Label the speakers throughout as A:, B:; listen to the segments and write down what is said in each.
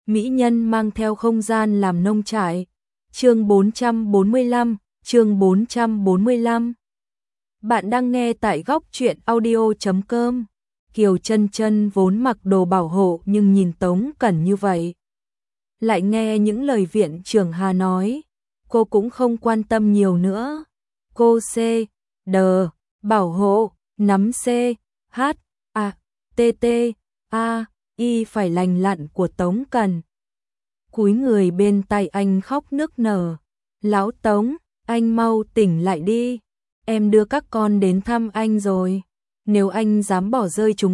A: mỹ nhân mang theo không gian làm nông trại. Chương 445, chương 445. Bạn đang nghe tại góc truyện audio.com. Kiều Chân Chân vốn mặc đồ bảo hộ nhưng nhìn Tống Cẩn như vậy, lại nghe những lời viện trưởng Hà nói, cô cũng không quan tâm nhiều nữa. Cô C, D, bảo hộ, nắm C, H, A, T, T, A, Y phải lành lặn của Tống Cẩn. Cúi người bên tay anh khóc nức nở. Lão Tống, anh mau tỉnh lại đi. Em đưa các con đến thăm anh rồi. Nếu anh dám bỏ rơi chúng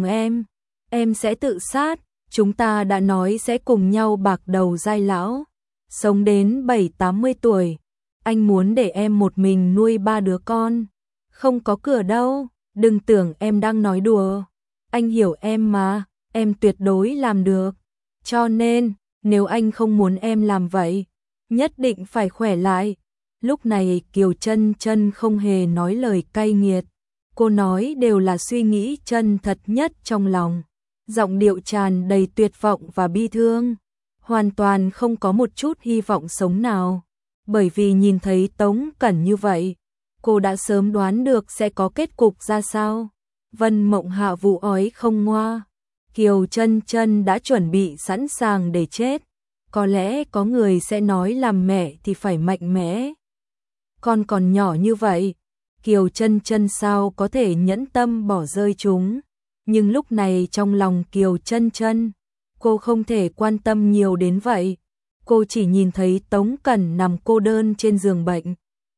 A: em sẽ tự sát. Chúng ta đã nói sẽ cùng nhau bạc đầu giai lão, sống đến 70-80 tuổi. Anh muốn để em một mình nuôi 3 đứa con. Không có cửa đâu, đừng tưởng em đang nói đùa. Anh hiểu em mà, em tuyệt đối làm được. Cho nên, nếu anh không muốn em làm vậy, nhất định phải khỏe lại. Lúc này Kiều Chân Chân không hề nói lời cay nghiệt. Cô nói đều là suy nghĩ chân thật nhất trong lòng. Giọng điệu tràn đầy tuyệt vọng và bi thương. Hoàn toàn không có một chút hy vọng sống nào. Bởi vì nhìn thấy Tống Cẩn như vậy, cô đã sớm đoán được sẽ có kết cục ra sao. Vân Mộng Hạ vụ ói không ngoa. Kiều Chân Chân đã chuẩn bị sẵn sàng để chết. Có lẽ có người sẽ nói làm mẹ thì phải mạnh mẽ. Con còn nhỏ như vậy, Kiều Chân Chân sao có thể nhẫn tâm bỏ rơi chúng. Nhưng lúc này trong lòng Kiều Chân Chân, cô không thể quan tâm nhiều đến vậy. Cô chỉ nhìn thấy Tống Cẩn nằm cô đơn trên giường bệnh.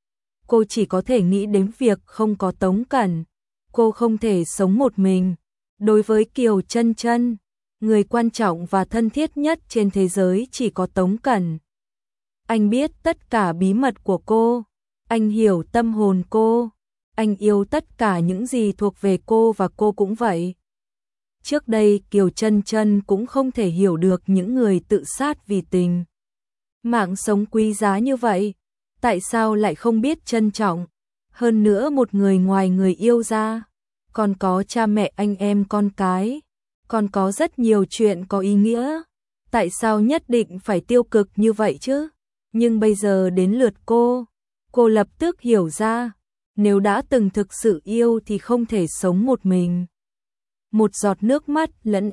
A: Cô chỉ có thể nghĩ đến việc không có Tống Cẩn, cô không thể sống một mình. Đối với Kiều Chân Chân, người quan trọng và thân thiết nhất trên thế giới chỉ có Tống Cẩn. Anh biết tất cả bí mật của cô, anh hiểu tâm hồn cô, anh yêu tất cả những gì thuộc về cô và cô cũng vậy. Trước đây Kiều Chân Chân cũng không thể hiểu được những người tự sát vì tình. Mạng sống quý giá như vậy, tại sao lại không biết trân trọng? Hơn nữa một người ngoài người yêu ra, còn có cha mẹ anh em con cái, còn có rất nhiều chuyện có ý nghĩa. Tại sao nhất định phải tiêu cực như vậy chứ? Nhưng bây giờ đến lượt cô lập tức hiểu ra, nếu đã từng thực sự yêu thì không thể sống một mình. Một giọt nước mắt lẫn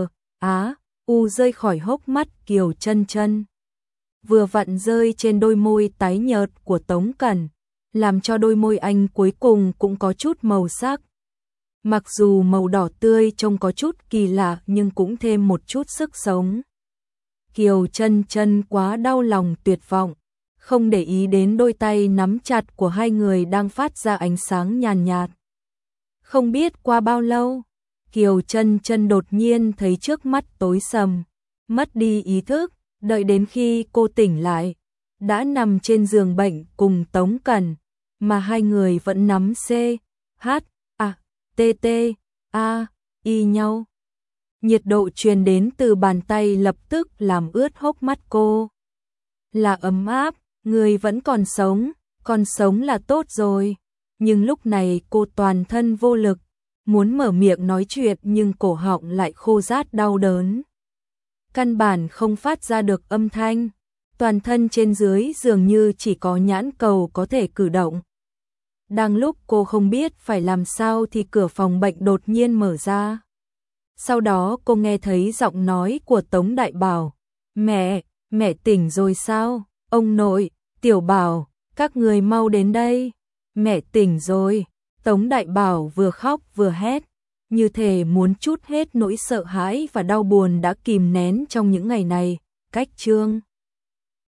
A: u rơi khỏi hốc mắt Kiều Chân Chân. Vừa vặn rơi trên đôi môi tái nhợt của Tống Cẩn, làm cho đôi môi anh cuối cùng cũng có chút màu sắc. Mặc dù màu đỏ tươi trông có chút kỳ lạ nhưng cũng thêm một chút sức sống. Kiều Chân Chân quá đau lòng tuyệt vọng, không để ý đến đôi tay nắm chặt của hai người đang phát ra ánh sáng nhàn nhạt. Không biết qua bao lâu, Kiều Chân Chân đột nhiên thấy trước mắt tối sầm, mất đi ý thức, đợi đến khi cô tỉnh lại, đã nằm trên giường bệnh cùng Tống Cẩn, mà hai người vẫn nắm C, H, A, T, T, A, Y nhau. Nhiệt độ truyền đến từ bàn tay lập tức làm ướt hốc mắt cô. Là ấm áp, người vẫn còn sống là tốt rồi. Nhưng lúc này cô toàn thân vô lực, muốn mở miệng nói chuyện nhưng cổ họng lại khô rát đau đớn. Căn bản không phát ra được âm thanh, toàn thân trên dưới dường như chỉ có nhãn cầu có thể cử động. Đang lúc cô không biết phải làm sao thì cửa phòng bệnh đột nhiên mở ra. Sau đó cô nghe thấy giọng nói của Tống Đại Bảo. Mẹ tỉnh rồi sao? Ông nội, Tiểu Bảo, các người mau đến đây. Mẹ tỉnh rồi. Tống Đại Bảo vừa khóc vừa hét, như thể muốn trút hết nỗi sợ hãi và đau buồn đã kìm nén trong những ngày này. Cách chương